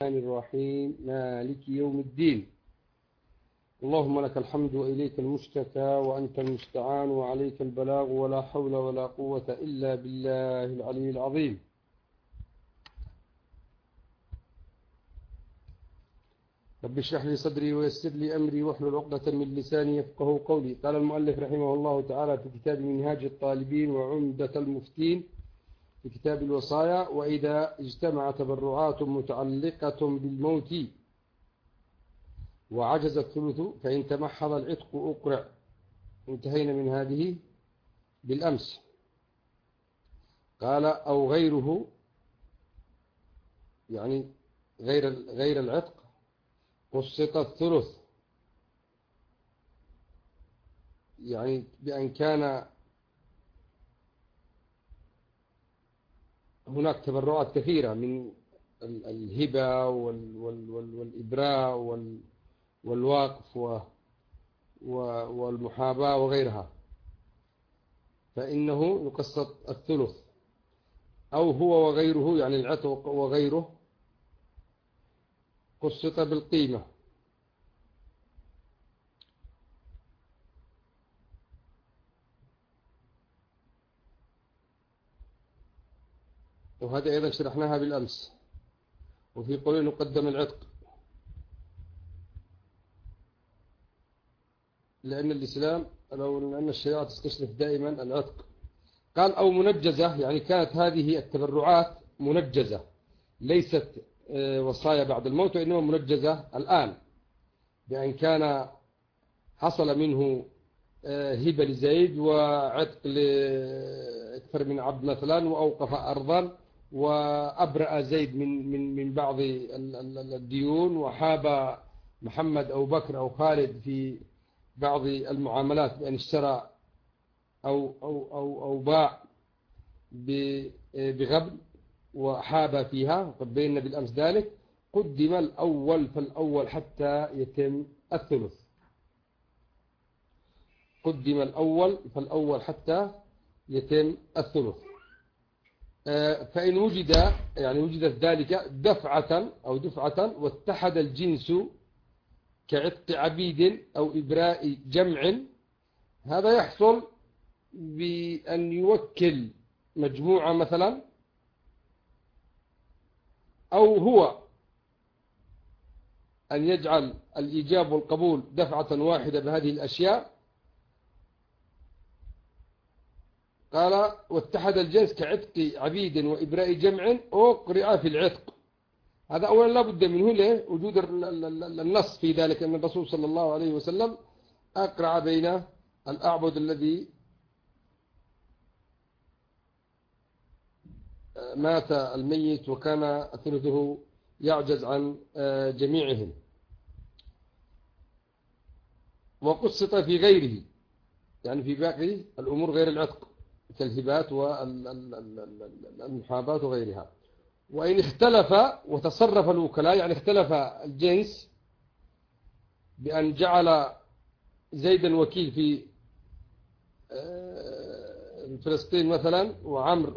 الرحمن الرحيم مالك يوم الدين. اللهم لك الحمد وإليك المشتكى وأنت المستعان وعليك البلاغ ولا حول ولا قوة إلا بالله العلي العظيم. رب اشرح لي صدري ويسر لي أمري واحلل عقدة من لساني يفقهوا قولي. قال المؤلف رحمه الله تعالى في كتاب منهاج الطالبين وعمدة المفتين في كتاب الوصايا: وإذا اجتمع تبرعات متعلقة بالموت وعجز الثلث فإن تمحض العتق أقرع. انتهينا من هذه بالأمس. قال أو غيره، يعني غير العتق، قسط الثلث، يعني بأن كان هناك تبرعات كثيرة من الهبة والإبراء والوقف والمحاباة وغيرها، فإنه يقسط الثلث. أو هو وغيره، يعني العتق وغيره، قسط بالقيمة. وهذا أيضا شرحناها بالأمس. وفي قول نقدم العتق، لأن الإسلام لأن الشريعة تستشرف دائما العتق. قال أو منجزة، يعني كانت هذه التبرعات منجزة، ليست وصايا بعد الموت، وإنما منجزة الآن، بأن كان حصل منه هبة لزيد وعتق لأكثر من عبد مثلا، وأوقف أرضا، وأبرأ زيد من بعض الديون، وحاب محمد أو بكر أو خالد في بعض المعاملات بأن اشترى أو باع بغبن وحاب فيها، قد بينا بالأمس ذلك. قدم الأول فالأول حتى يتم الثلث. قدم الأول فالأول حتى يتم الثلث. فإن وجد، يعني وجدت ذلك دفعة واتحد الجنس كعتق عبيد أو إبراء جمع، هذا يحصل بأن يوكل مجموعة مثلا، أو هو أن يجعل الإيجاب والقبول دفعة واحدة بهذه الأشياء. قال واتحد الجنس كعتق عبيد وإبراء جمع أقرع في العتق. هذا أولا لا بد منه لوجود النص في ذلك، أن الرسول صلى الله عليه وسلم أقرع بين الأعبد الذي مات الميت وكان ثلثه يعجز عن جميعهم. وقسط في غيره، يعني في باقي الأمور غير العتق كالهبات والمحابات وغيرها. وإن اختلف وتصرف الوكلاء، يعني اختلف الجنس بأن جعل زيدا وكيل في فلسطين مثلا، وعمر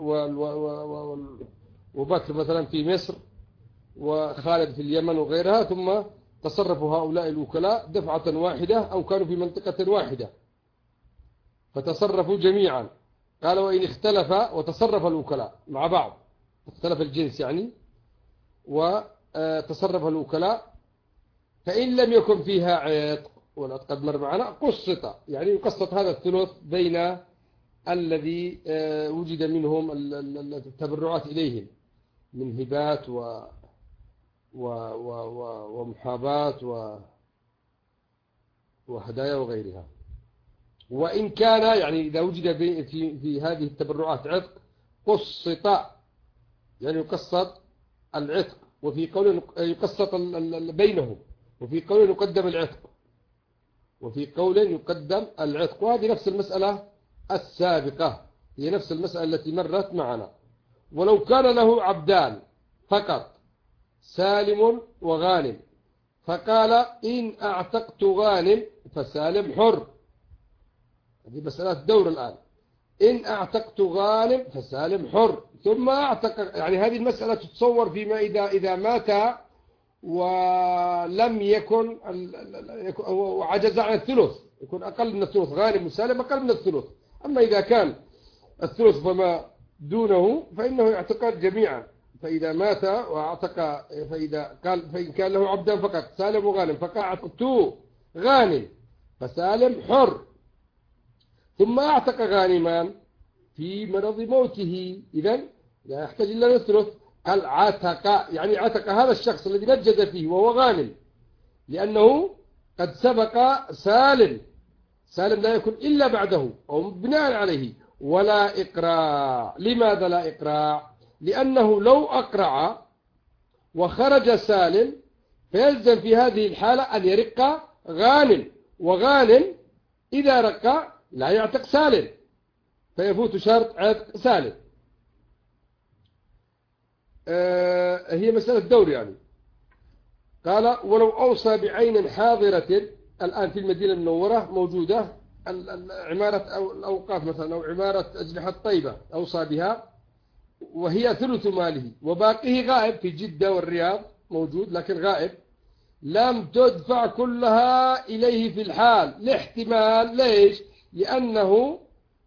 وبكر مثلا في مصر، وخالد في اليمن وغيرها، ثم تصرفوا هؤلاء الوكلاء دفعة واحدة أو كانوا في منطقة واحدة فتصرفوا جميعا. قال وإن اختلف وتصرف الوكلاء مع بعض، اختلف الجنس يعني، وتصرف الوكلاء، فإن لم يكن فيها عتق، والعتق قد مر معنا، قسط، يعني يقسط هذا الثلث بين الذي وجد منهم التبرعات إليهم من هبات ومحابات وهدايا وغيرها. وإن كان، يعني إذا وجد في هذه التبرعات عتق، قسط، يعني يقسط العتق. وفي قول يقسط بينهم، وفي قول يقدم العتق، وفي قول يقدم العتق. وهذه نفس المسألة السابقة، هي نفس المسألة التي مرت معنا. ولو كان له عبدان فقط، سالم وغانم، فقال إن أعتقت غانم فسالم حر. هذه مسألة الدور الآن. إن أعتقت غانم فسالم حر، ثم أعتق، يعني هذه المسألة تتصور فيما إذا مات ولم يكن وعجز عن الثلث، يكون أقل من الثلث، غانم وسالم أقل من الثلث. أما إذا كان الثلث فما دونه فإنه يعتقد جميعا. فإذا مات واعتق، فإن كان له عبدا فقط سالم وغانم فقعدت غانم فسالم حر، ثم اعتق غانما في مرض موته، إذن لا يحتاج إلا الثلث. قال عتق، يعني عتق هذا الشخص الذي نجد فيه وهو غانم، لأنه قد سبق سالم لا يكون إلا بعده أو بناء عليه. ولا إقراع. لماذا لا إقراع؟ لأنه لو أقرع وخرج سالم فيلزم في هذه الحالة أن يرق غانم، وغانم إذا رق لا يعتق سالم، فيفوت شرط عتق سالم. هي مسألة دور يعني. قال ولو أوصى بعين حاضرة، الآن في المدينة المنورة موجودة عمارة أو الأوقاف مثلا، أو عمارة أجنحة طيبة أوصى بها وهي ثلث ماله، وباقيه غائب في جدة والرياض موجود لكن غائب، لم تدفع كلها إليه في الحال لاحتمال. ليش؟ لأنه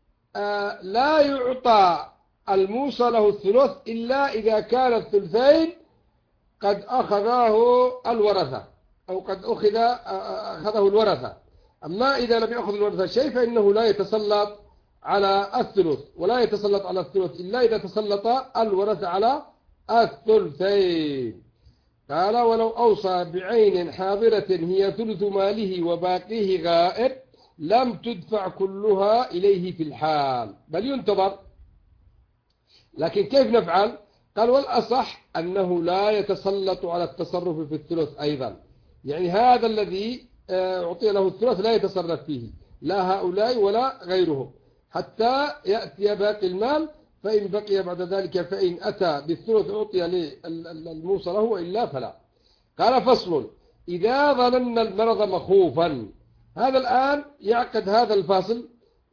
لا يعطى الموصى له الثلث إلا إذا كان الثلثين قد أخذه الورثة أو قد أخذه الورثة. أما إذا لم يأخذ الورثة شيء فإنه لا يتسلط على الثلث، ولا يتسلط على الثلث إلا إذا تسلط الورثة على الثلثين. قال ولو أوصى بعين حاضرة هي ثلث ماله وباقيه غائب لم تدفع كلها إليه في الحال بل ينتظر. لكن كيف نفعل؟ قال والأصح أنه لا يتسلط على التصرف في الثلث أيضا، يعني هذا الذي أعطي له الثلث لا يتصرف فيه لا هؤلاء ولا غيرهم حتى يأتي باقي المال، فإن بقي بعد ذلك فإن أتى بالثلث أعطي للموصى له وإلا فلا. قال فصل إذا ظننا المرض مخوفا. هذا الآن يعقد هذا الفاصل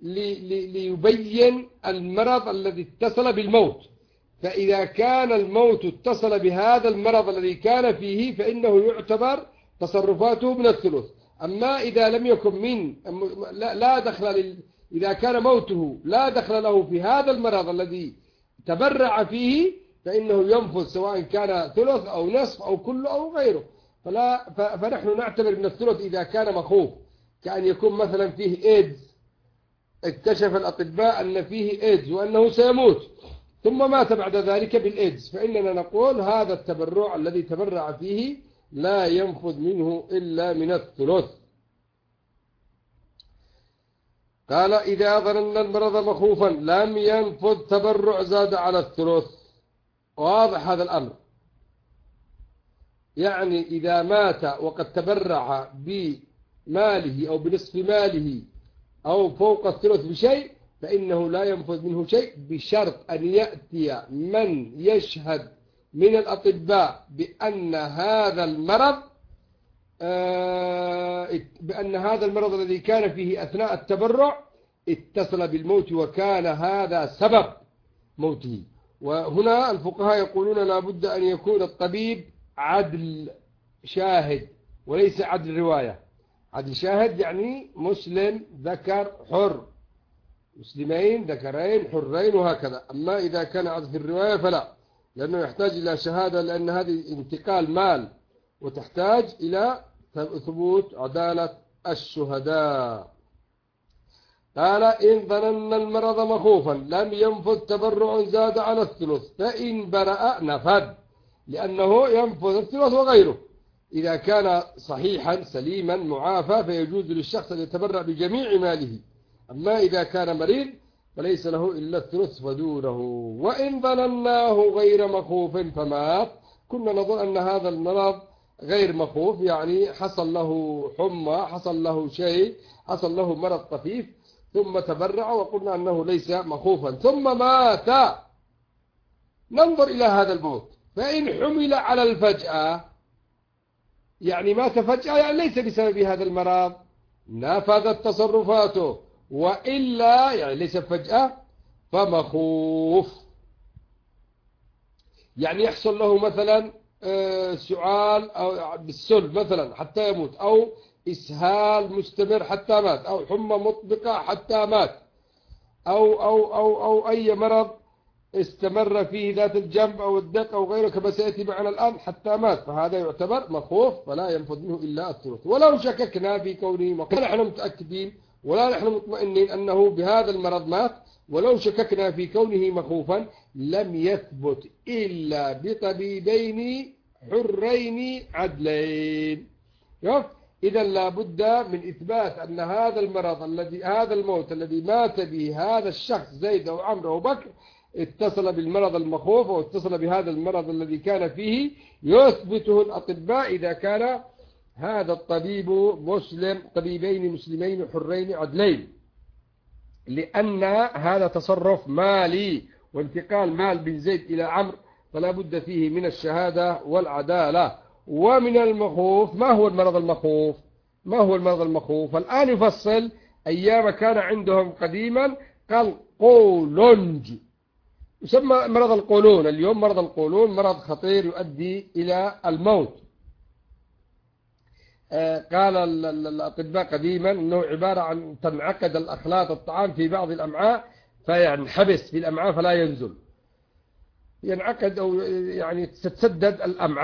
ليبين المرض الذي اتصل بالموت. فإذا كان الموت اتصل بهذا المرض الذي كان فيه فإنه يعتبر تصرفاته من الثلث. أما إذا لم يكن لا دخل إذا كان موته لا دخل له في هذا المرض الذي تبرع فيه فإنه ينفذ سواء كان ثلث أو نصف أو كله أو غيره. فنحن نعتبر من الثلث إذا كان مخوف، كأن يكون مثلا فيه إيدز، اكتشف الأطباء أن فيه إيدز وأنه سيموت ثم مات بعد ذلك بالإيدز، فإننا نقول هذا التبرع الذي تبرع فيه لا ينفذ منه إلا من الثلث. قال إذا ظننا المرض مخوفا لم ينفذ تبرع زاد على الثلث. واضح هذا الأمر؟ يعني إذا مات وقد تبرع بماله أو بنصف ماله أو فوق الثلث بشيء فإنه لا ينفذ منه شيء بشرط أن يأتي من يشهد من الأطباء بأن هذا المرض الذي كان فيه أثناء التبرع اتصل بالموت وكان هذا سبب موته. وهنا الفقهاء يقولون لا بد أن يكون الطبيب عدل شاهد وليس عدل رواية. عدل شاهد يعني مسلم ذكر حر، مسلمين ذكرين حرين وهكذا. أما إذا كان عدل في الرواية فلا، لأنه يحتاج إلى شهادة، لأن هذه انتقال مال وتحتاج إلى ثبوت عدالة الشهداء. قال إن ظننا المرض مخوفا لم ينفذ تبرع زاد على الثلث فإن برأ نفذ، لأنه ينفذ الثلث وغيره. إذا كان صحيحا سليما معافى فيجوز للشخص أن يتبرع بجميع ماله. أما إذا كان مريض فليس له إلا الثلث فدونه. وإن ظنناه غير مخوف فمات، كنا نظن أن هذا المرض غير مخوف، يعني حصل له حمى، حصل له شيء، حصل له مرض طفيف ثم تبرع وقلنا أنه ليس مخوفا ثم مات، ننظر إلى هذا الموت. فإن حمل على الفجأة يعني مات فجأة يعني ليس بسبب هذا المرض نفذت تصرفاته، وإلا يعني ليس فجأة فمخوف. يعني يحصل له مثلا سعال أو بالسل مثلا حتى يموت، أو إسهال مستمر حتى مات، أو حمى مطبقة حتى مات، أو أي مرض استمر فيه ذات الجنب أو الدق أو غيره كما سيأتي معنا الآن حتى مات، فهذا يعتبر مخوف فلا ينفذ منه إلا الثلث. ولو شككنا في كونه مخوف ولا نحن متأكدين ولا نحن مطمئنين أنه بهذا المرض مات، ولو شككنا في كونه مخوفا لم يثبت إلا بطبيبين حرين عدلين. إذا لا بد من إثبات أن هذا المرض هذا الموت الذي مات به هذا الشخص زيد أو عمرو أو بكر اتصل بالمرض المخوف أو اتصل بهذا المرض الذي كان فيه، يثبته الأطباء إذا كان هذا الطبيب مسلم، طبيبين مسلمين حرين عدلين، لأن هذا تصرف مالي وانتقال مال بن زيد إلى عمرو، فلا بد فيه من الشهادة والعدالة. ومن المخوف، ما هو المرض المخوف؟ ما هو المرض المخوف؟ الآن يفصل. أيام كان عندهم قديما قال قولنج، يسمى مرض القولون. اليوم مرض القولون مرض خطير يؤدي إلى الموت. قال الأطباء قديما أنه عبارة عن تنعقد الأخلاط الطعام في بعض الأمعاء فينحبس في الأمعاء فلا ينزل، ينعقد أو يعني تتسدد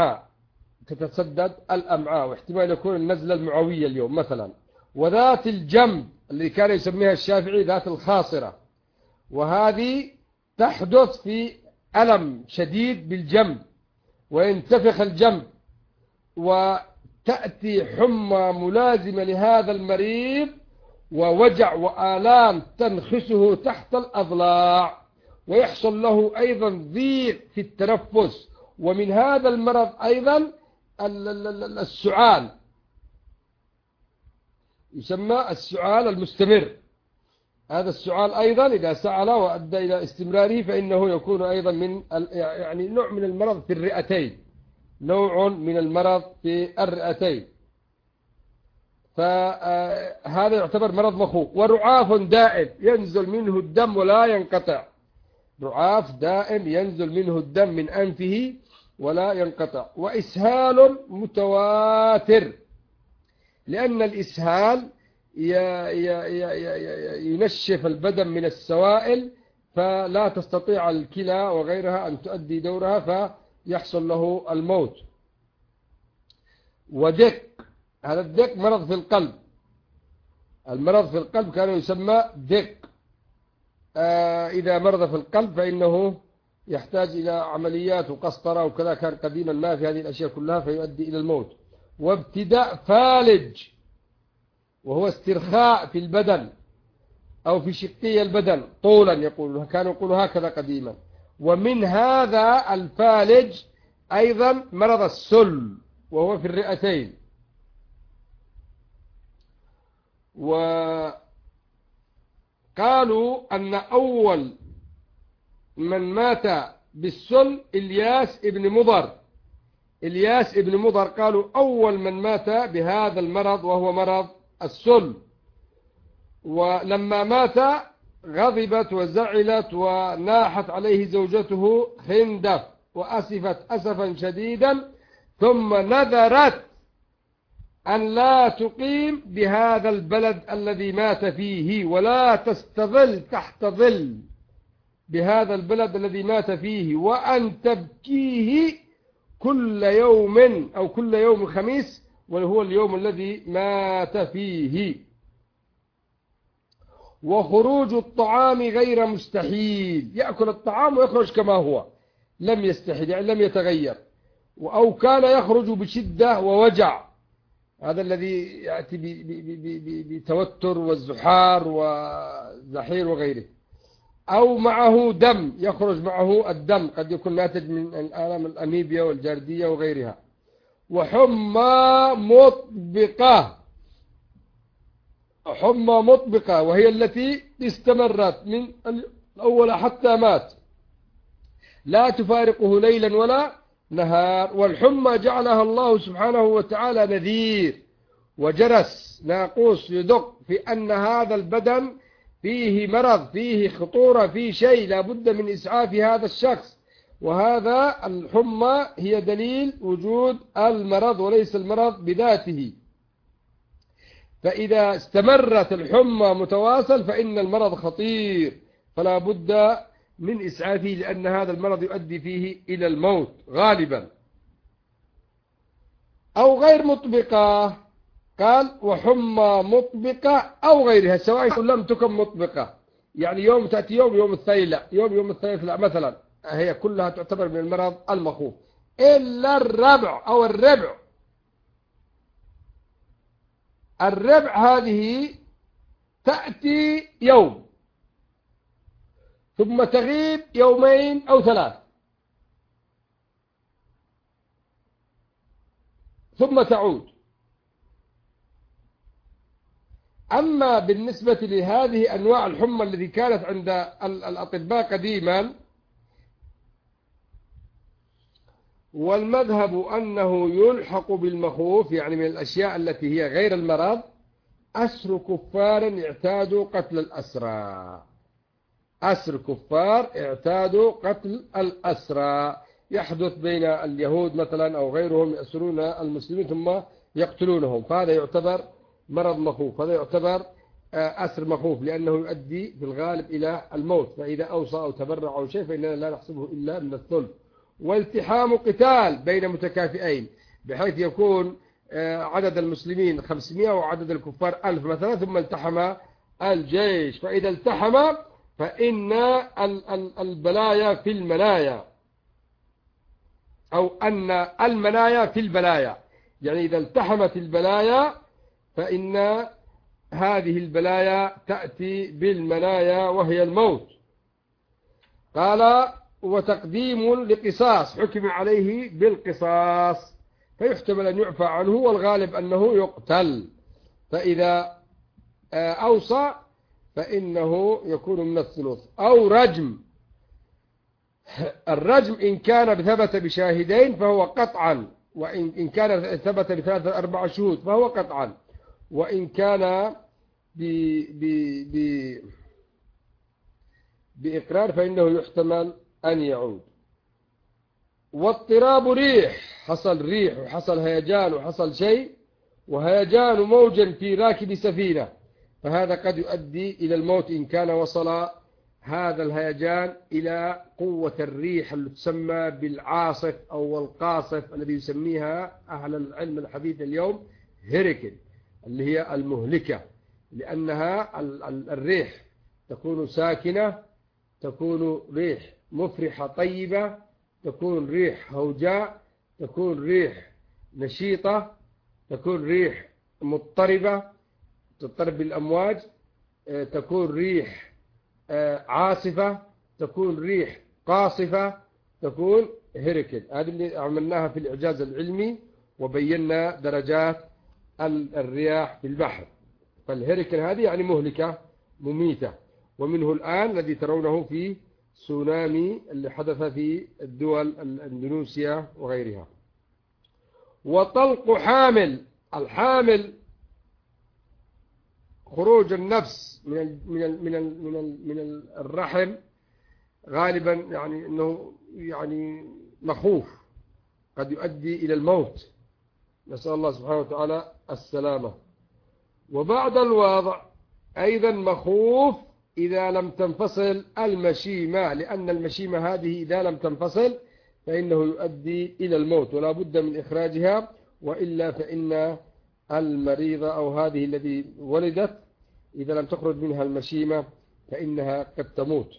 الأمعاء، واحتمال يكون النزلة المعوية اليوم مثلا. وذات الجنب اللي كان يسميها الشافعي ذات الخاصرة، وهذه تحدث في ألم شديد بالجنب وينتفخ الجنب، وتأتي حمى ملازمة لهذا المريض ووجع وآلام تنخسه تحت الأضلاع، ويحصل له أيضا ضيق في التنفس. ومن هذا المرض أيضا السعال، يسمى السعال المستمر. هذا السعال أيضا إذا سعل وأدى إلى استمراره فإنه يكون أيضا من يعني نوع من المرض في الرئتين، نوع من المرض في الرئتين، فهذا يعتبر مرض مخوف. ورعاف دائم ينزل منه الدم ولا ينقطع، رعاف دائم ينزل منه الدم من أنفه ولا ينقطع. وإسهال متواتر، لأن الإسهال ينشف البدن من السوائل فلا تستطيع الكلى وغيرها أن تؤدي دورها فيحصل له الموت. ودق، هذا الدق مرض في القلب، المرض في القلب كان يسمى دق. إذا مرض في القلب فإنه يحتاج إلى عمليات وقسطرة وكذا، كان قديما ما في هذه الأشياء كلها فيؤدي إلى الموت. وابتداء فالج، وهو استرخاء في البدن أو في شقي البدن طولا، كانوا يقولوا هكذا قديما. ومن هذا الفالج أيضا مرض السل وهو في الرئتين. وقالوا أن أول من مات بالسل إلياس ابن مضر. إلياس ابن مضر قالوا أول من مات بهذا المرض وهو مرض السل. ولما مات غضبت وزعلت وناحت عليه زوجته هندف وأسفت أسفا شديدا، ثم نذرت أن لا تقيم بهذا البلد الذي مات فيه ولا تستظل تحت ظل بهذا البلد الذي مات فيه، وأن تبكيه كل يوم أو كل يوم خميس، وهو اليوم الذي مات فيه. وخروج الطعام غير مستحيل، يأكل الطعام ويخرج كما هو، لم يستحيل يعني لم يتغير. أو كان يخرج بشدة ووجع، هذا الذي يأتي بتوتر والزحار والزحير وغيره. أو معه دم، يخرج معه الدم، قد يكون ناتج من الآلام الأميبيا والجاردية وغيرها. وحمى مطبقة، حمى مطبقة وهي التي استمرت من الأول حتى مات، لا تفارقه ليلا ولا نهار. والحمى جعلها الله سبحانه وتعالى نذير وجرس ناقوس يدق في أن هذا البدن فيه مرض، فيه خطورة، فيه شيء لا بد من إسعاف هذا الشخص. وهذا الحمى هي دليل وجود المرض وليس المرض بذاته. فإذا استمرت الحمى متواصل فإن المرض خطير، فلا بد من إسعافه، لأن هذا المرض يؤدي فيه إلى الموت غالبا. أو غير مطبقة، قال وحمى مطبقة أو غيرها، سواء لم تكن مطبقة، يعني يوم تأتي يوم الثاني لا، يوم الثالث لا مثلا، هي كلها تعتبر من المرض المخوف إلا الربع أو الربع. الربع هذه تأتي يوم ثم تغيب يومين أو ثلاث ثم تعود. أما بالنسبة لهذه أنواع الحمى التي كانت عند الأطباء قديما، والمذهب أنه يلحق بالمخوف، يعني من الأشياء التي هي غير المرض، أسر كفار اعتادوا قتل الأسرى. أسر كفار اعتادوا قتل الأسرى، يحدث بين اليهود مثلا أو غيرهم، يأسرون المسلمين ثم يقتلونهم، فهذا يعتبر مرض مخوف، هذا يعتبر أسر مخوف، لأنه يؤدي في الغالب إلى الموت. فإذا أوصى أو تبرع أو شيء فإننا لا نحسبه إلا من الثلث. والتحام قتال بين متكافئين، بحيث يكون عدد المسلمين 500 وعدد الكفار 1000 مثلا، ثم التحم الجيش، فإذا التحم فإن البلايا في المنايا، أو أن المنايا في البلايا، يعني إذا التحمت البلايا فإن هذه البلايا تأتي بالمنايا وهي الموت. قال وتقديم لقصاص، حكم عليه بالقصاص، فيحتمل أن يعفى عنه، والغالب أنه يقتل. فإذا أوصى فإنه يكون من الثلث. أو رجم، الرجم إن كان ثبت بشاهدين فهو قطعا، وإن كان ثبت بثلاثة 4 شهود فهو قطعا، وإن كان بإقرار فإنه يحتمل أن يعود. واضطراب ريح، حصل ريح وحصل هيجان وحصل شيء، وهيجان موجا في راكب سفينة، فهذا قد يؤدي إلى الموت إن كان وصل هذا الهيجان إلى قوة الريح اللي تسمى بالعاصف أو القاصف، الذي يسميها أهل العلم الحديث اليوم هيريكين، اللي هي المهلكة، لأنها الريح تكون ساكنة، تكون ريح مفرحة طيبة، تكون ريح هوجاء، تكون ريح نشيطة، تكون ريح مضطربة تضطرب بالأمواج، تكون ريح عاصفة، تكون ريح قاصفة، تكون هيريكين. هذه اللي عملناها في الإعجاز العلمي، وبينا درجات الرياح في البحر. فالهيريكين هذه يعني مهلكة مميتة، ومنه الآن الذي ترونه في سونامي اللي حدث في الدول الأندونيسيا وغيرها. وطلق حامل، الحامل خروج النفس من الرحم غالبا، يعني انه يعني مخوف، قد يؤدي الى الموت، نسأل الله سبحانه وتعالى السلامة. وبعد الوضع ايضا مخوف اذا لم تنفصل المشيمة، لان المشيمة هذه اذا لم تنفصل فانه يؤدي الى الموت، ولا بد من اخراجها، والا فان المريضة او هذه التي ولدت إذا لم تخرج منها المشيمة فإنها قد تموت.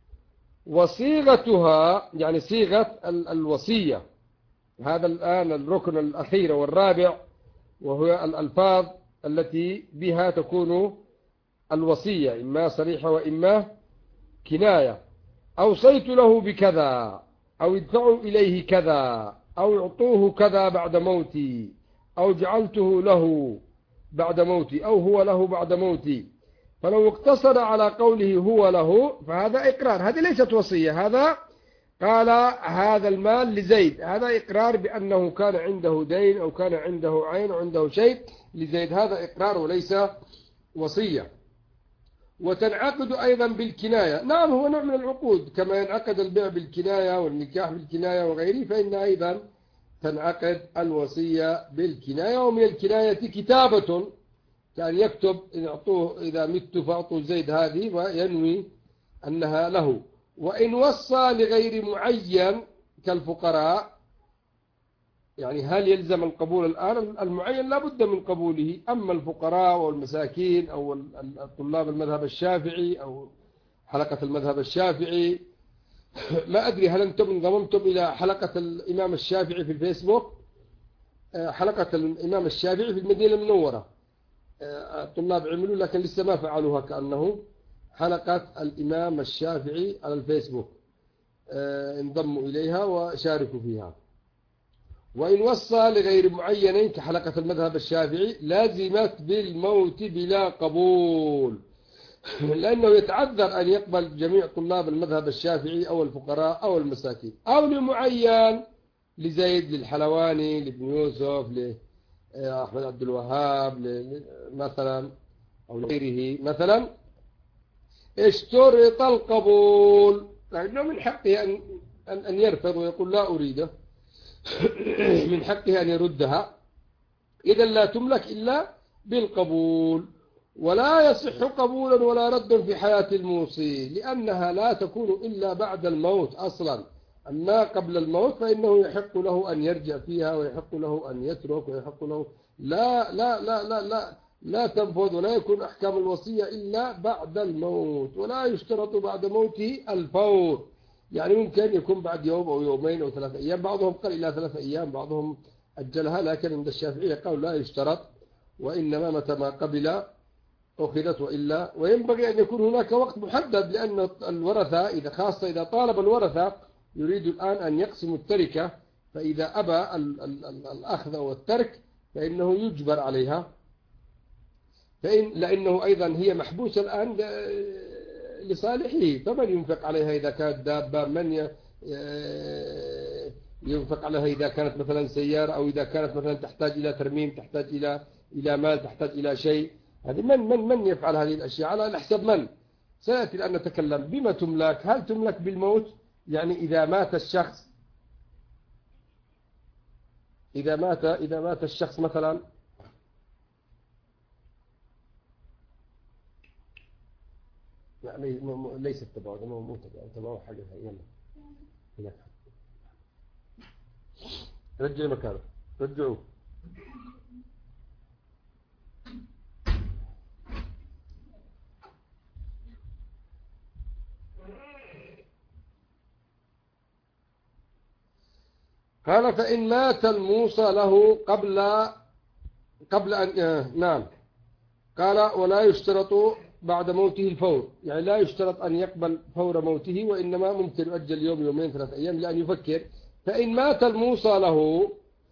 وصيغتها يعني صيغة الوصية، هذا الآن الركن الأخير والرابع، وهو الألفاظ التي بها تكون الوصية، إما صريحة وإما كناية. أوصيت له بكذا، أو ادفعوا إليه كذا، أو اعطوه كذا بعد موتي، أو جعلته له بعد موتي، أو هو له بعد موتي. فلو اقتصر على قوله هو له فهذا إقرار، هذه ليست وصية. هذا قال هذا المال لزيد، هذا إقرار بأنه كان عنده دين أو كان عنده عين أو عنده شيء لزيد، هذا إقرار وليس وصية. وتنعقد أيضا بالكناية. نعم هو نوع من العقود، كما ينعقد البيع بالكناية والنكاح بالكناية وغيره، فإن أيضا تنعقد الوصية بالكناية. ومن الكناية كتابة، كان يكتب إذا مت فأعطوا زيد هذه وينوي أنها له. وإن وصى لغير معين كالفقراء، يعني هل يلزم القبول الآن؟ المعين لا بد من قبوله. أما الفقراء والمساكين أو طلاب المذهب الشافعي أو حلقة المذهب الشافعي، ما أدري هل أنتم انضممتم إلى حلقة الإمام الشافعي في الفيسبوك؟ حلقة الإمام الشافعي في المدينة المنورة، الطلاب عملوا لكن لسه ما فعلوها، كأنه حلقة الإمام الشافعي على الفيسبوك، انضموا إليها وشاركوا فيها. وإن وصى لغير معين كحلقة المذهب الشافعي لازمت بالموت بلا قبول، لأنه يتعذر أن يقبل جميع طلاب المذهب الشافعي أو الفقراء أو المساكين، أو لمعين لزيد، للحلواني، لابن يوسف، لأحمد عبد الوهاب مثلا، أو لغيره مثلا، اشترط القبول، لأنه من حقه أن يرفض ويقول لا أريده، من حقه أن يردها، إذا لا تملك إلا بالقبول. ولا يصح قبولا ولا رد في حياة الموصي، لأنها لا تكون إلا بعد الموت أصلا. أما قبل الموت فإنه يحق له أن يرجع فيها، ويحق له أن يترك، ويحق له لا تنفذ، ولا يكون أحكام الوصية إلا بعد الموت. ولا يشترط بعد موته الفور، يعني ممكن يكون بعد يوم أو يومين أو 3 أيام، بعضهم قال إلى 3 أيام، بعضهم أجلها، لكن عند الشافعية قالوا لا يشترط، وإنما متى ما قبل أخذت، وإلا وينبغي أن يكون هناك وقت محدد، لأن الورثة خاصة إذا طالب الورثة يريد الآن أن يقسموا التركة، فإذا أبى الأخذ أو الترك فإنه يجبر عليها، لأنه أيضا هي محبوسة الآن لصالحه، فمن ينفق عليها إذا كانت دابة، من ينفق عليها إذا كانت مثلا سيارة، أو إذا كانت مثلا تحتاج إلى ترميم، تحتاج إلى مال، تحتاج إلى شيء، هذه من يفعل هذه الأشياء على حسب من؟ سيأتي الآن نتكلم بما تملك. هل تملك بالموت؟ يعني إذا مات الشخص، إذا مات الشخص مثلا، يعني ليس تبعه، مو تبعه حاجة، يلا هناك رجع مكانه، رجعوه. قال فإن مات الموصى له قبل أن نعم، قال ولا يشترط بعد موته الفور، يعني لا يشترط أن يقبل فور موته، وإنما ممكن يؤجل يوم، يومين، 3 أيام لأن يفكر. فإن مات الموصى له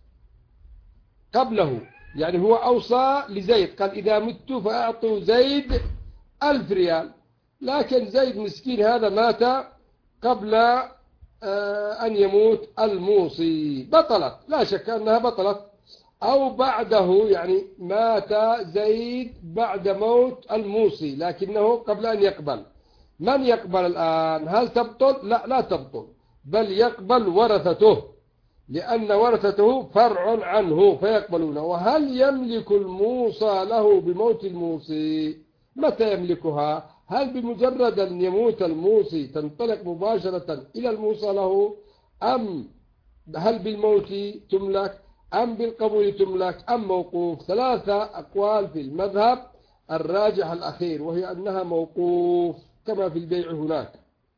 قبله، يعني هو أوصى لزيد، قال إذا مت فأعطوا زيد 1000 ريال، لكن زيد مسكين هذا مات قبل أن يموت الموصي، بطلت، لا شك أنها بطلت. أو بعده، يعني مات زيد بعد موت الموصي لكنه قبل أن يقبل، من يقبل الآن؟ هل تبطل؟ لا تبطل، بل يقبل ورثته، لأن ورثته فرع عنه فيقبلونه. وهل يملك الموصى له بموت الموصي؟ متى يملكها؟ هل بمجرد أن يموت الموصي تنطلق مباشرة إلى الموصى له، أم هل بالموت تملك، أم بالقبول تملك، أم موقوف؟ 3 أقوال في المذهب، الراجح الأخير، وهي أنها موقوف كما في البيع هناك.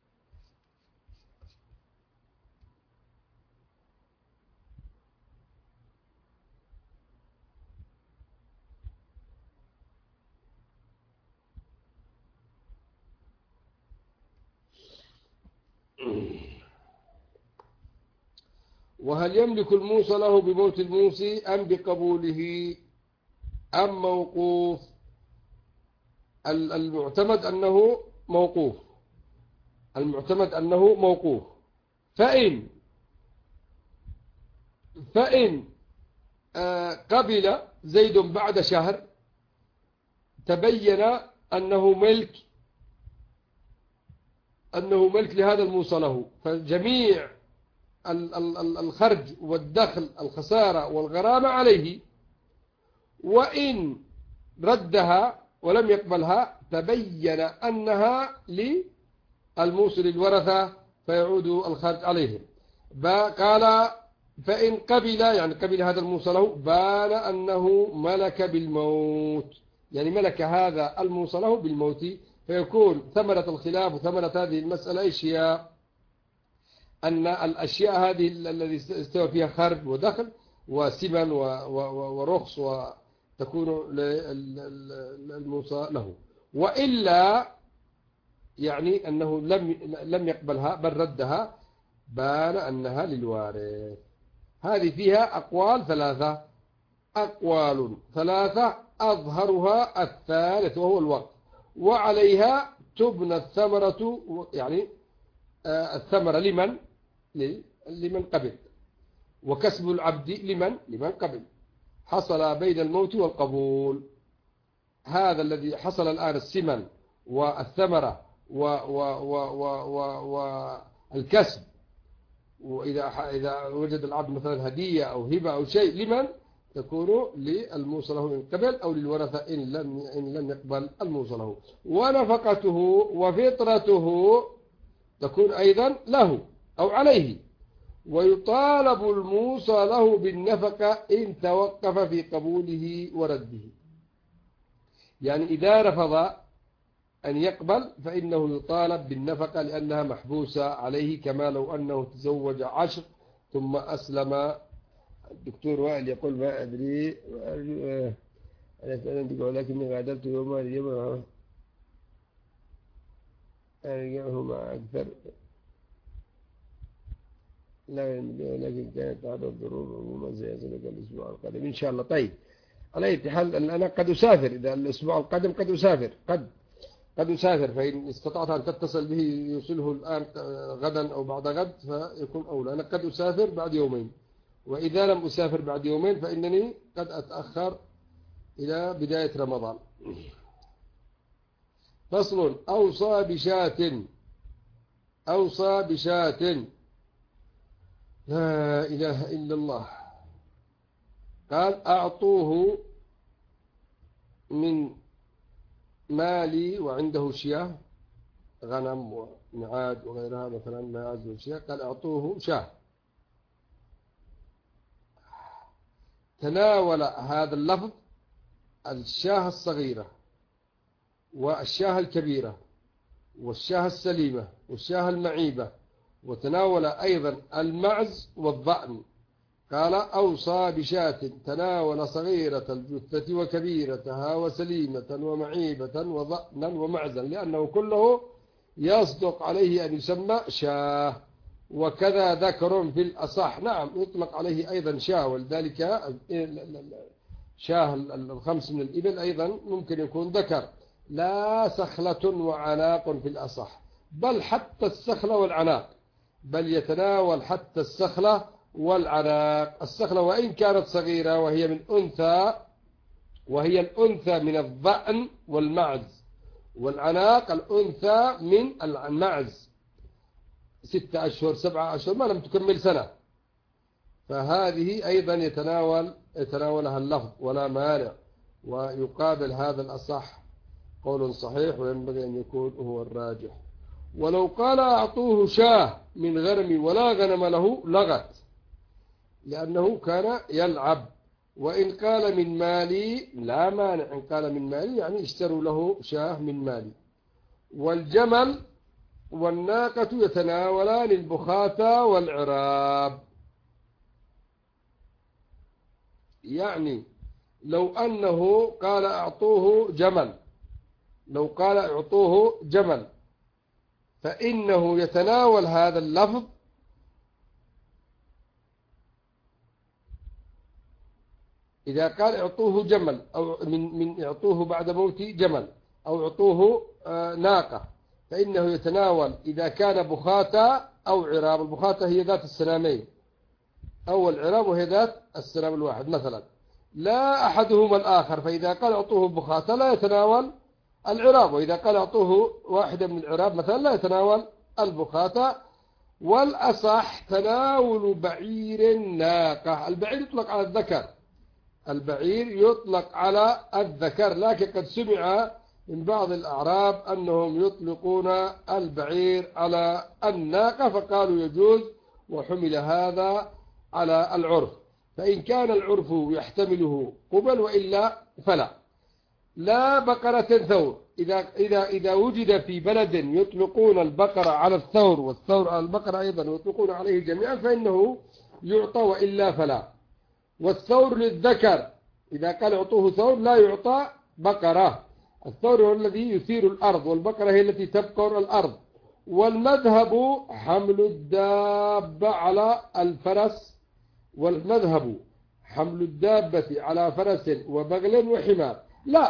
وهل يملك الموصى له بموت الموصي أم بقبوله أم موقوف؟ المعتمد أنه موقوف، المعتمد أنه موقوف. فإن قبل زيد بعد شهر تبين أنه ملك أنه ملك لهذا الموصى له، فجميع الخرج والدخل الخسارة والغرامة عليه، وإن ردها ولم يقبلها تبين أنها للموصل الورثة فيعود الخرج عليهم. قال فإن قبل، يعني قبل هذا الموصى له، بان أنه ملك بالموت، يعني ملك هذا الموصى له بالموت، فيكون ثمرة الخلاف وثمرة هذه المسألة إيش هي؟ أن الأشياء هذه الذي استوى فيها خرج ودخل وسمن ورخص وتكون للموصى له، وإلا يعني أنه لم يقبلها بل ردها، بان أنها للوارث. هذه فيها أقوال ثلاثة أظهرها الثالث وهو الوقت، وعليها تبنى الثمرة، يعني الثمرة لمن قبل، وكسب العبد لمن قبل. حصل بين الموت والقبول. هذا الذي حصل الآن السمن والثمرة والكسب، وإذا وجد العبد مثلا هدية أو هبة أو شيء لمن تكون للموصى له من قبل أو للورثة إن لم يقبل الموصى له. ونفقته وفطرته تكون أيضا له أو عليه، ويطالب الموصى له بالنفقة إن توقف في قبوله ورده. يعني إذا رفض أن يقبل فإنه يطالب بالنفقة لأنها محبوسة عليه، كما لو أنه تزوج 10 ثم أسلم. الدكتور وائل يقول ما أدري لكني غادرت يوما اليوم أرجعه مع أكثر، لكن كانت هذا الظروف عموما سيصلك الأسبوع القادم إن شاء الله. طيب، على أي حال أنا قد أسافر، إذا الأسبوع القادم قد أسافر، قد أسافر، فإن استطعت أن تتصل به يوصله الآن غدا أو بعد غد فيكون أولى. أنا قد أسافر بعد يومين، وإذا لم أسافر بعد يومين فإنني قد أتأخر إلى بداية رمضان. فصل: أوصى بشاة لا إله إلا الله. قال: أعطوه من مالي، وعنده شياه غنم ومعاد وغيرها مثلا ماعز وشياه، قال أعطوه شاه. تناول هذا اللفظ الشاه الصغيرة والشاه الكبيرة والشاه السليمة والشاه المعيبة، وتناول أيضا المعز والضأن. قال: أوصى بشاة تناول صغيرة الجثة وكبيرتها وسليمة ومعيبة وضأنا ومعزا، لأنه كله يصدق عليه أن يسمى شاه. وكذا ذكر في الأصح، نعم يطلق عليه أيضا شاه، ولذلك شاه 5 من الإبل أيضا ممكن يكون ذكر. لا سخلة وعناق في الأصح، بل حتى السخلة والعناق، بل يتناول حتى السخلة والعناق. السخلة وإن كانت صغيرة وهي من أنثى، وهي الأنثى من الضأن والمعز، والعناق الأنثى من المعز، 6 أشهر 7 أشهر ما لم تكمل سنة، فهذه أيضا يتناولها اللفظ ولا مانع. ويقابل هذا الأصح قول صحيح، وينبغي أن يكون هو الراجح. ولو قال أعطوه شاه من غنم ولا غنم له لغت، لأنه كان يلعب. وإن قال من مالي لا مانع، إن قال من مالي يعني اشتروا له شاه من مالي. والجمل والناقة يتناولان البخاتة والعراب. يعني لو أنه قال أعطوه جمل، لو قال أعطوه جمل فإنه يتناول هذا اللفظ إذا قال اعطوه جمل، أو من اعطوه بعد موت جمل، أو اعطوه ناقة، فإنه يتناول إذا كان بخاتة أو عراب. البخاتة هي ذات السنامين، أو العراب وهي ذات السنام الواحد مثلا، لا أحدهما الآخر. فإذا قال اعطوه بخاتة لا يتناول العراب، وإذا قال اعطوه واحدة من العراب مثلا لا يتناول البخاتة. والأصح تناول بعير الناقة. البعير يطلق على الذكر، البعير يطلق على الذكر، لكن قد سمع من بعض الأعراب أنهم يطلقون البعير على الناقة فقالوا يجوز، وحمل هذا على العرف. فإن كان العرف يحتمله قبل وإلا فلا. لا بقرة ثور، إذا وجد في بلد يطلقون البقرة على الثور والثور على البقرة أيضا يطلقون عليه جميعا فإنه يعطى وإلا فلا. والثور للذكر، إذا قال اعطوه ثور لا يعطى بقرة. الثور هو الذي يثير الأرض، والبقرة هي التي تبقر الأرض. والمذهب حمل الدابة على الفرس، والمذهب حمل الدابة على فرس وبغل وحمار. لا،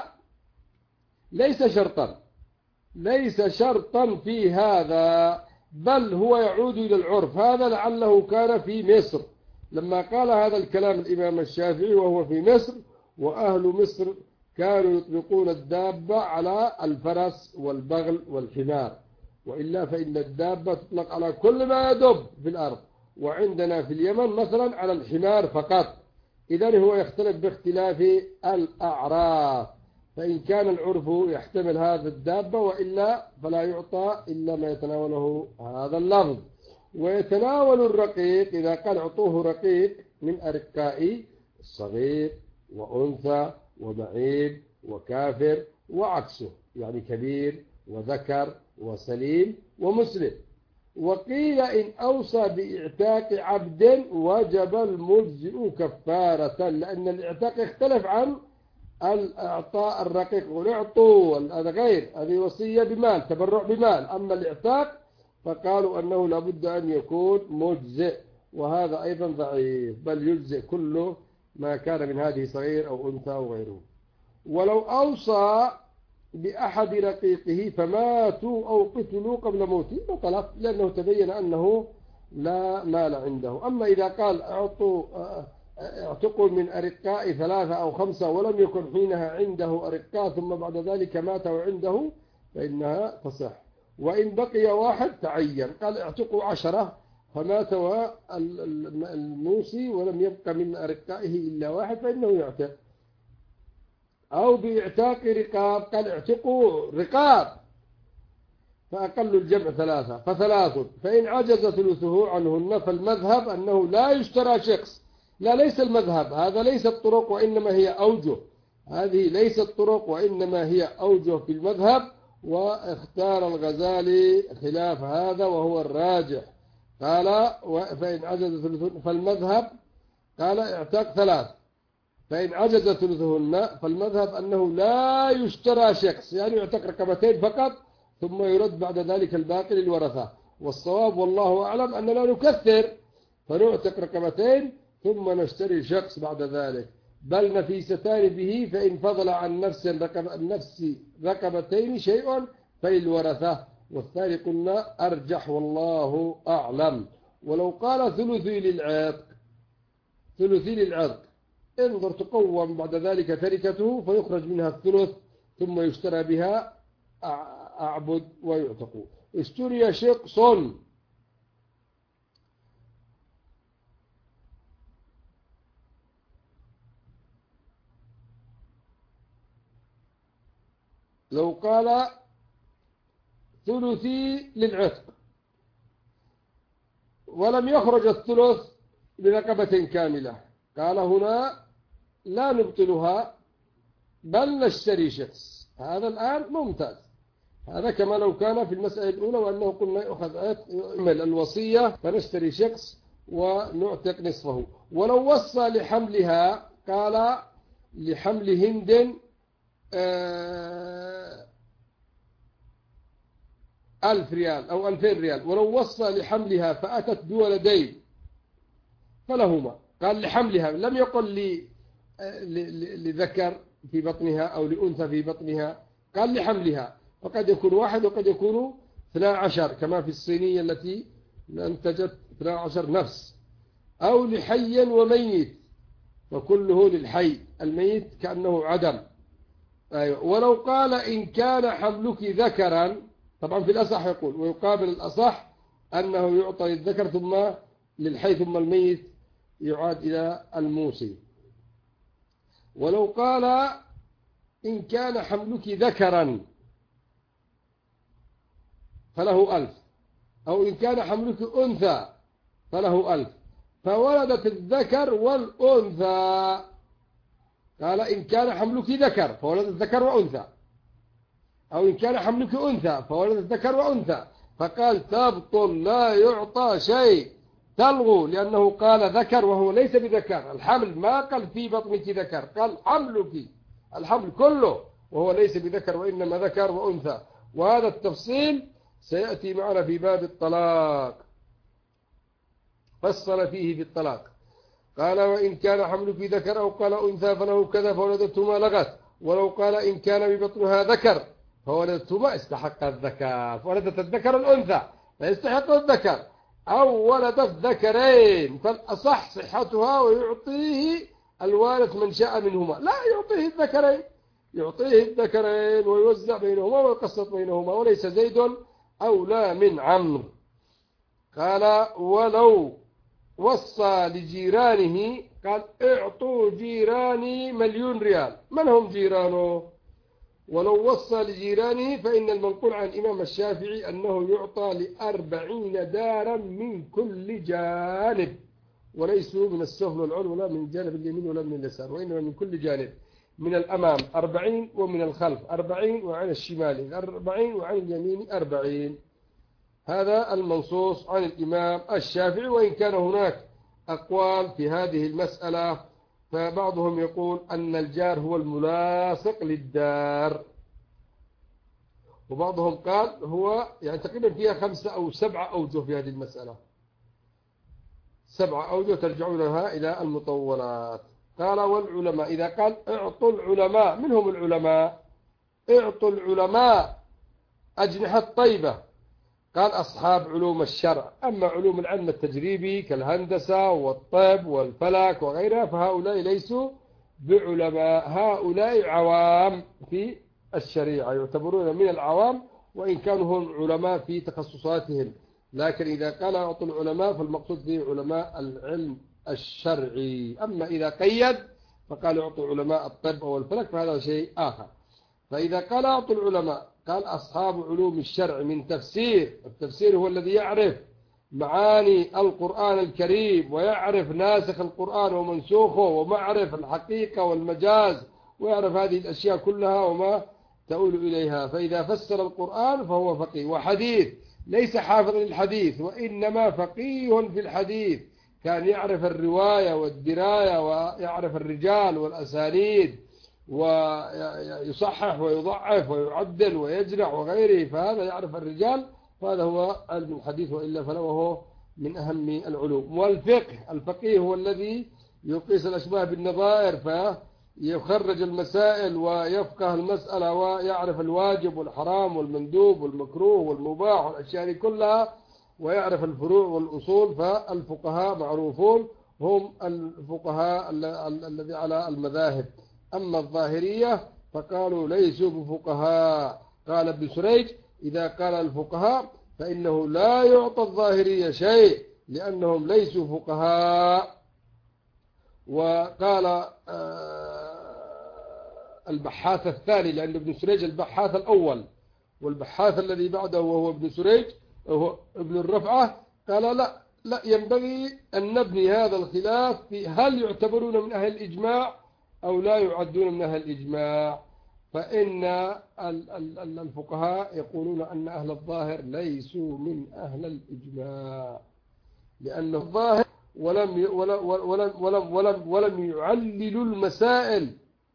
ليس شرطا في هذا، بل هو يعود إلى العرف. هذا لعله كان في مصر لما قال هذا الكلام الإمام الشافعي وهو في مصر، وأهل مصر كانوا يطلقون الدابة على الفرس والبغل والحمار، وإلا فإن الدابة تطلق على كل ما يدب في الأرض، وعندنا في اليمن مثلا على الحمار فقط. إذن هو يختلف باختلاف الأعراف. فإن كان العرف يحتمل هذا الدابة وإلا فلا يعطى إلا ما يتناوله هذا اللفظ. ويتناول الرقيق إذا قال اعطوه رقيق من أرقاء صغير وأنثى وبعيد وكافر وعكسه، يعني كبير وذكر وسليم ومسلم. وقيل إن أوصى بإعتاق عبد وجب المجزئ كفارة، لأن الإعتاق يختلف عن الإعطاء الرقيق. ونعطوا هذا غير، هذه وصية بمال، تبرع بمال. أما الإعتاق فقالوا أنه لابد أن يكون مجزئ، وهذا أيضا ضعيف، بل يجزئ كله ما كان من هذه صغير أو أنثى أو غيره. ولو أوصى بأحد رقيقه فماتوا أو قتلوا قبل موته بطلت، لأنه تبين أنه لا مال عنده. أما إذا قال اعتقوا من أرقاء 3 أو 5 ولم يكن حينها عنده أرقاء ثم بعد ذلك مات وعنده فإنها تصح. وإن بقي واحد تعين، قال اعتقوا 10 فمات الموصي ولم يبقى من أرقائه إلا واحد فإنه يعتق. أو بإعتاق رقاب، قال اعتقوا رقاب فأقل الجمع 3 ف3، فإن عجز ثلثه عنهن فالمذهب أنه لا يشترى شخص. لا، ليس المذهب، هذا ليست طرق وإنما هي أوجه، هذه ليست طرق وإنما هي أوجه في المذهب. واختار الغزالي خلاف هذا وهو الراجح، قال فإن عجز ثلثهن فالمذهب، قال اعتاق 3، فإن عجز ثلثهن فالمذهب أنه لا يشترى شخص، يعني يعتق رقبتين فقط ثم يرد بعد ذلك الباقي للورثة. والصواب والله أعلم أننا نكثر فنعتق رقبتين ثم نشتري شخص بعد ذلك، بل نفيستان به، فإن فضل عن نفس رقبتين شيء فللورثة، والثاني قلنا أرجح والله أعلم. ولو قال ثلثي للعتق انظر تقوم بعد ذلك تركته فيخرج منها الثلث ثم يشترى بها أعبد ويعتق. اشتري شقص، لو قال ثلثي للعتق ولم يخرج الثلث برقبة كاملة، قال هنا لا نبطلها بل نشتري شخص. هذا الآن ممتاز، هذا كما لو كان في المسألة الأولى وأنه قلنا يأخذ عمل الوصية فنشتري شخص ونعتق نصفه. ولو وصى لحملها، قال لحمل هند 1000 ريال أو 2000 ريال، ولو وصى لحملها فأتت بولدين فلهما، قال لحملها، لم يقل لذكر في بطنها أو لأنثى في بطنها، قال لحملها، فقد يكون واحد وقد يكون 12 كما في الصينية التي أنتجت 12 نفس. أو لحي وميت فكله للحي، الميت كأنه عدم. أيوة. ولو قال إن كان حملك ذكرا طبعا في الأصح يقول، ويقابل الأصح أنه يعطى للذكر ثم للحي ثم الميت يعاد إلى الموصي. ولو قال إن كان حملك ذكرا فله 1000، أو إن كان حملك أنثى فله 1000، فولدت الذكر والأنثى. قال إن كان حملك ذكر فولدت الذكر وأنثى، أو إن كان حملك أنثى فولدت الذكر وأنثى، فقال تبطل لا يعطى شيء، تلغو، لأنه قال ذكر وهو ليس بذكر. الحمل ما قال في بطنك ذكر، قال حملك، الحمل كله، وهو ليس بذكر وإنما ذكر وأنثى. وهذا التفصيل سيأتي معنا في باب الطلاق، فصل فيه في الطلاق. قال وإن كان حملك ذكر أو قال أنثى فله كذا فولدتهما لغت. ولو قال إن كان ببطنها ذكر فولدتهما استحق الذكر، فولدت الذكر الأنثى فيستحق الذكر، أو ولدت ذكرين فالأصح صحتها ويعطيه الوارث من شاء منهما. لا يعطيه الذكرين، يعطيه الذكرين ويوزع بينهما ويقسط بينهما، وليس زيد أولى من عمرو. قال ولو وصى لجيرانه، قال اعطوا جيراني 1,000,000 ريال. من هم جيرانه؟ ولو وصى لجيرانه فإن المنقول عن الإمام الشافعي أنه يعطى ل40 دارا من كل جانب، وليسوا من السفل والعلو ولا من الجانب اليمين ولا من اليسار، وإنما من كل جانب، من الأمام 40 ومن الخلف 40 وعن الشمال 40 وعن اليمين 40. هذا المنصوص عن الإمام الشافعي. وإن كان هناك أقوال في هذه المسألة، فبعضهم يقول أن الجار هو الملاصق للدار، وبعضهم قال هو يعني تقريبا فيها 5 أو 7 أوجه في هذه المسألة، 7 أوجه ترجعون لها إلى المطولات. قال والعلماء، إذا قال اعطوا العلماء، من هم العلماء؟ اعطوا العلماء أجنحة طيبة، قال أصحاب علوم الشرع. أما علوم العلم التجريبي كالهندسة والطب والفلك وغيرها فهؤلاء ليسوا بعلماء، هؤلاء عوام في الشريعة، يعتبرون من العوام وإن كانوا هم علماء في تخصصاتهم. لكن إذا قال أعطوا العلماء فالمقصود به علماء العلم الشرعي. أما إذا قيد فقال أعطوا علماء الطب والفلك فهذا شيء آخر. فإذا قال أعطوا العلماء قال أصحاب علوم الشرع من تفسير، التفسير هو الذي يعرف معاني القرآن الكريم ويعرف ناسخ القرآن ومنسوخه ومعرف الحقيقة والمجاز، ويعرف هذه الأشياء كلها وما تؤول إليها. فإذا فسر القرآن فهو فقيه. وحديث ليس حافظا للحديث وإنما فقيه في الحديث، كان يعرف الرواية والدراية ويعرف الرجال والأسانيد ويصحح ويضعف ويعدل ويجرح وغيره، فهذا يعرف الرجال، فهذا هو علم الحديث، وإلا فهو من أهم العلوم. والفقه، الفقيه هو الذي يقيس الأشباه بالنظائر فيخرج المسائل ويفقه المسألة ويعرف الواجب والحرام والمندوب والمكروه والمباح والأشياء كلها، ويعرف الفروع والأصول. فالفقهاء معروفون هم الفقهاء الذي على المذاهب. أما الظاهرية فقالوا ليسوا بفقهاء. قال ابن سريج إذا قال الفقهاء فإنه لا يعطى الظاهرية شيء لأنهم ليسوا فقهاء. وقال البحاث الثاني، لأن ابن سريج البحاث الأول، والبحاث الذي بعده وهو ابن سريج وهو ابن الرفعة، قال لا ينبغي أن نبني هذا الخلاف في هل يعتبرون من أهل الإجماع أو لا يعدون من أهل الإجماع. فإن الفقهاء يقولون أن أهل الظاهر ليسوا من أهل الإجماع، لأن الظاهر ولم يعللوا المسائل،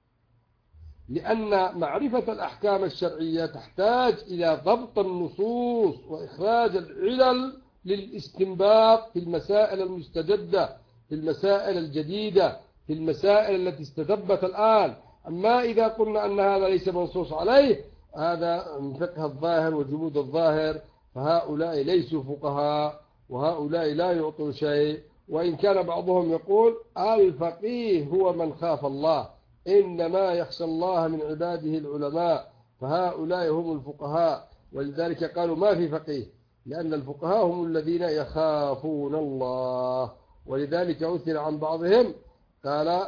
لأن معرفة الأحكام الشرعية تحتاج إلى ضبط النصوص وإخراج العلل للاستنباط في المسائل المستجدة، في المسائل الجديدة، في المسائل التي استتبت الآن. أما إذا قلنا أن هذا ليس منصوص عليه، هذا من فقه الظاهر وجمود الظاهر، فهؤلاء ليسوا فقهاء وهؤلاء لا يعطوا شيء. وإن كان بعضهم يقول الفقيه هو من خاف الله، إنما يخشى الله من عباده العلماء، فهؤلاء هم الفقهاء. ولذلك قالوا ما في فقيه، لأن الفقهاء هم الذين يخافون الله. ولذلك أثر عن بعضهم قال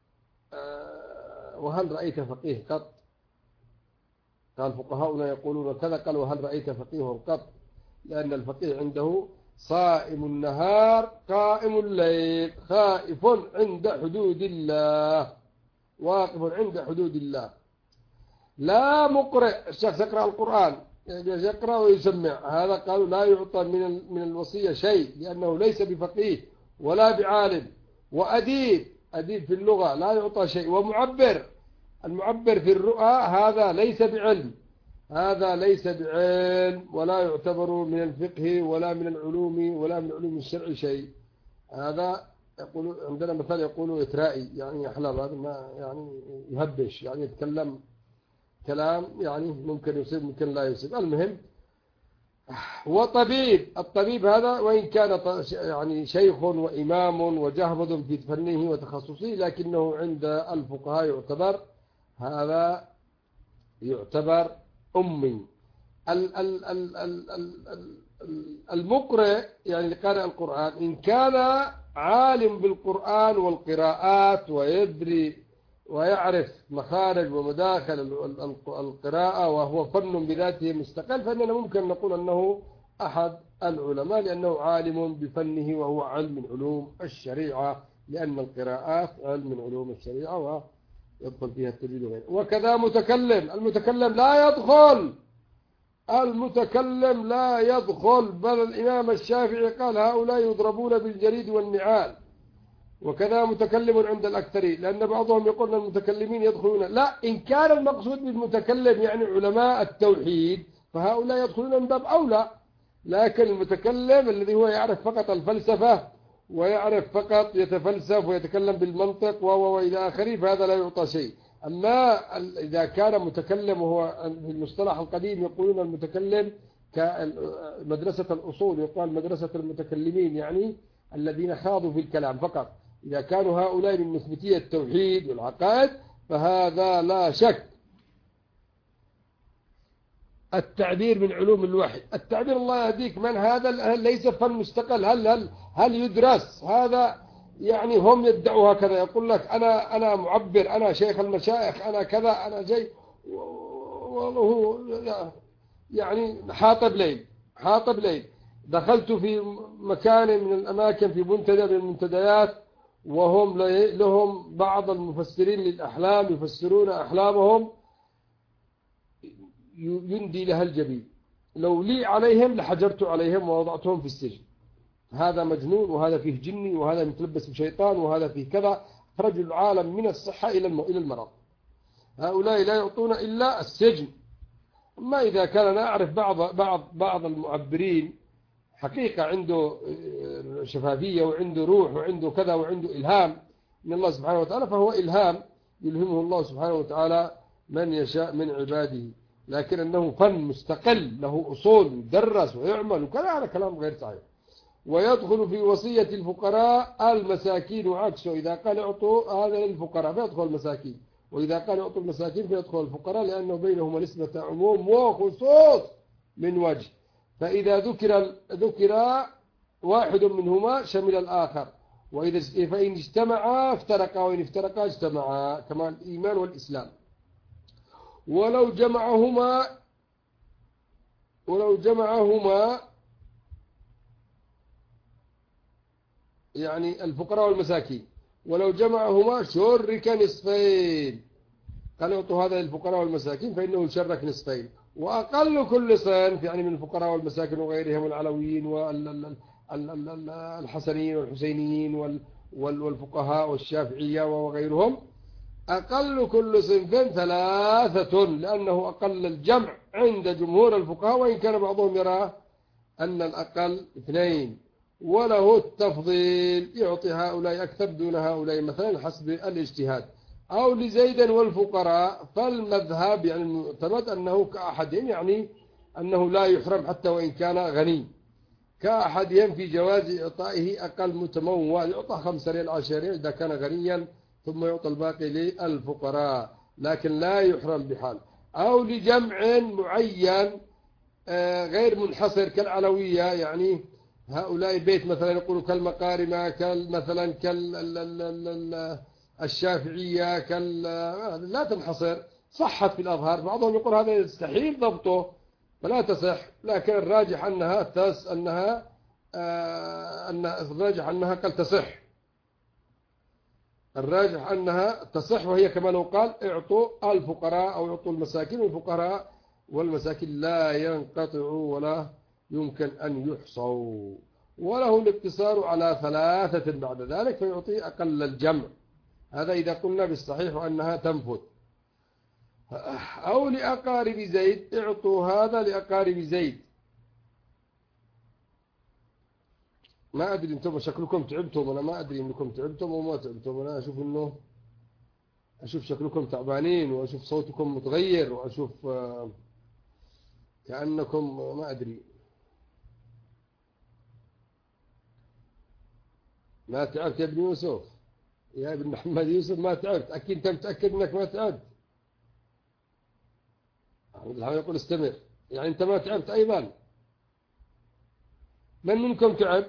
وهل رأيت فقيه قط؟ قال فقهاؤنا يقولون كذا، قال وهل رأيت فقيه قط؟ لأن الفقيه عنده صائم النهار قائم الليل، خائف عند حدود الله، واقف عند حدود الله، لا مقرئ. الشخص يقرأ القرآن يقرأ ويسمع، هذا قالوا لا يعطى من الوصية شيء، لأنه ليس بفقيه ولا بعالم. وأديب في اللغة لا يعطى شيء. ومعبر، المعبر في الرؤى هذا ليس بعلم، ولا يعتبر من الفقه ولا من العلوم ولا من علوم الشرع شيء. هذا يقول عندنا مثال يقولوا يترائي، يعني أحلام، هذا ما يعني يهبش، يعني يتكلم كلام يعني ممكن يصيب ممكن لا يصيب. المهم وطبيب، الطبيب هذا وإن كان يعني شيخ وإمام وجهبذ في فنه وتخصصه، لكنه عند الفقهاء يعتبر أمي. المقرئ يعني قارئ القرآن إن كان عالم بالقرآن والقراءات ويدري ويعرف مخارج ومداخل القراءة وهو فن بذاته مستقل، فإننا ممكن نقول أنه أحد العلماء، لأنه عالم بفنه وهو علم من علوم الشريعة، لأن القراءات علم من علوم الشريعة ويدخل فيها التجويد وغيره. وكذا متكلم، المتكلم لا يدخل، بل الإمام الشافعي قال هؤلاء يضربون بالجريد والنعال. وكذا متكلم عند الأكثرين، لأن بعضهم يقول المتكلمين يدخلون، لا، إن كان المقصود بالمتكلم يعني علماء التوحيد فهؤلاء يدخلون من باب أولى. لكن المتكلم الذي هو يعرف فقط الفلسفة ويعرف فقط يتفلسف ويتكلم بالمنطق وإلى آخره فهذا لا يعطى شيء. أما إذا كان متكلم، وهو في المصطلح القديم يقولون المتكلم كمدرسة الأصول، يقال مدرسة المتكلمين، يعني الذين خاضوا في الكلام فقط. إذا كانوا هؤلاء من مثبتي التوحيد والعقائد فهذا لا شك. التعبير من علوم الوحي، التعبير الله يهديك من هذا ليس فن مستقل، هل يدرس هذا؟ يعني هم يدعوا هكذا، يقول لك أنا معبر، أنا شيخ المشايخ، أنا كذا، أنا جاي، وهو يعني حاطب ليل. دخلت في مكان من الأماكن في منتدى من المنتديات، وهم لهم بعض المفسرين للأحلام يفسرون أحلامهم يندي لها الجبين، لو لي عليهم لحجرت عليهم ووضعتهم في السجن. هذا مجنون، وهذا فيه جني، وهذا متلبس بشيطان، وهذا فيه كذا. رجل العالم من الصحة إلى المرض. هؤلاء لا يعطون إلا السجن. أما إذا كان أنا أعرف بعض المعبرين حقيقة عنده شفافية وعنده روح وعنده كذا وعنده إلهام من الله سبحانه وتعالى، فهو إلهام يلهمه الله سبحانه وتعالى من يشاء من عباده. لكن أنه فن مستقل له أصول يدرس ويعمل وكذا، هذا كلام غير صحيح. ويدخل في وصية الفقراء المساكين وعكسه، إذا قال اعطوا هذا للفقراء فيدخل المساكين، وإذا قال اعطوا المساكين فيدخل الفقراء، لأنه بينهما نسبة عموم وخصوص من وجه. فإذا ذكر واحد منهما شمل الآخر، فإن اجتمعا افترقا، وإن افترقا اجتمعا، كما الإيمان والإسلام. ولو جمعهما يعني الفقراء والمساكين، ولو جمعهما شرك نصفين. قال اعطوا هذا للفقراء والمساكين فإنه يشرك نصفين. وأقل كل صنف يعني من الفقراء والمساكين وغيرهم، العلويين والحسنيين والحسينيين والفقهاء والشافعية وغيرهم، أقل كل صنف 3، لأنه أقل الجمع عند جمهور الفقهاء، وإن كان بعضهم يرى أن الأقل 2. وله التفضيل، يعطي هؤلاء أكثر دون هؤلاء مثلا حسب الاجتهاد. أو لزيد والفقراء، فالمذهب يعني المعتمد أنه كأحدهم، يعني أنه لا يحرم حتى وإن كان غني، كأحدهم في جواز إعطائه أقل متمول، يعطى 5 ريال 10 ريال إذا كان غنيا، ثم يعطى الباقي للفقراء، لكن لا يحرم بحال. أو لجمع معين غير منحصر كالعلوية، يعني هؤلاء البيت مثلا يقولوا كالمقارمة مثلا كالشافعية لا تنحصر، صحت في الأظهار. بعضهم يقول هذا يستحيل ضبطه فلا تصح، لكن الراجح أنها قد تصح. الراجح أنها تصح، وهي كما لو قال اعطوا الفقراء أو اعطوا المساكين، والفقراء والمساكين لا ينقطعوا ولا يمكن أن يحصوا، وله الاقتصار على 3 بعد ذلك فيعطي أقل الجمع. هذا إذا قلنا بالصحيح أنها تنفذ. أو لأقارب زيد، اعطوا هذا لأقارب زيد. ما أدري أنتم شكلكم تعبتم، أنا ما أدري أنكم تعبتم أو ما تعبتم. أنا أشوف شكلكم تعبانين، وأشوف صوتكم متغير، وأشوف كأنكم ما أدري. ما تعبت يا ابن يوسف، يا ابن محمد يوسف؟ ما تعبت؟ أكيد أنت متأكد أنك ما تعبت؟ أحمد الحمد يقول استمر، يعني أنت ما تعبت أيضا؟ من منكم تعب؟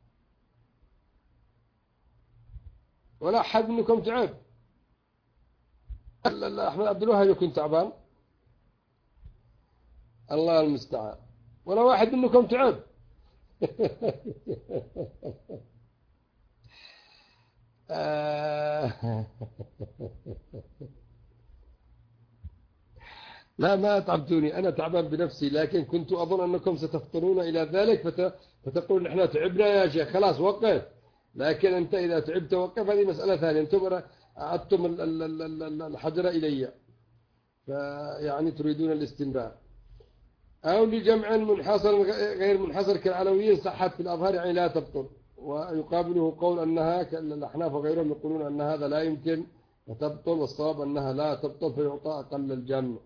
ولا أحد منكم تعب؟ لا أحمد عبد الوهاب يكون تعبان، الله المستعان. ولا واحد منكم تعب؟ لا ما أتعبتوني، أنا تعبان بنفسي، لكن كنت أظن أنكم ستفطنون إلى ذلك فتقول نحن تعبنا يا شيخ خلاص وقف. لكن أنت إذا تعبت وقف، هذه مسألة ثانية. أنتم أعدتم الحجر إلي، فيعني تريدون الاستمرار. أو لجمع منحصر غير منحصر كالعلوية صحت في الأظهار، يعني لا تبطل. ويقابله قول أنها الأحناف وغيرهم يقولون أن هذا لا يمكن وتبطل، والصواب أنها لا تبطل فيعطى أقل الجمع.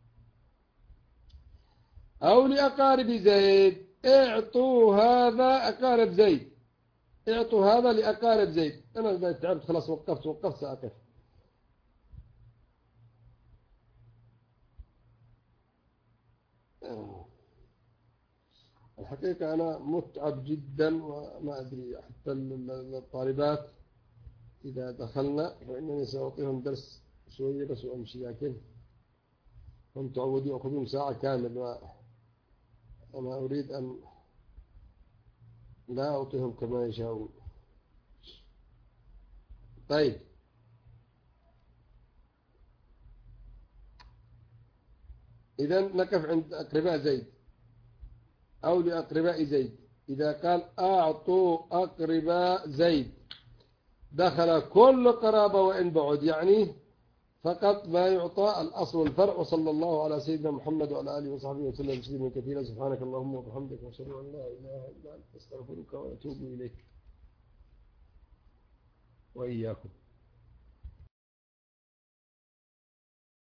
أو لأقارب زيد، اعطوا هذا أقارب زيد، اعطوا هذا لأقارب زيد. أنا إذا تعبت خلاص وقفت سأقف. الحقيقة أنا متعب جدا، وما أدري حتى الطالبات إذا دخلنا فإنني سأعطيهم درس شوية بس وأمشي، لكن هم تعودوا يأخذون ساعة كامل، وأنا أريد أن لا أعطيهم كما يشاءون. طيب، إذا نقف عند أقرباء زيد. أو لأقرباء زيد، إذا قال أعطوا أقرباء زيد دخل كل قرابة وإن بعد، يعني فقط ما يعطى الأصل والفرع. وصلى الله على سيدنا محمد وعلى آله وصحبه وسلم تسليما كثيرا. سبحانك اللهم وبحمدك، وأشهد أن لا إله إلا أنت، أستغفرك وأتوب إليك وإياكم.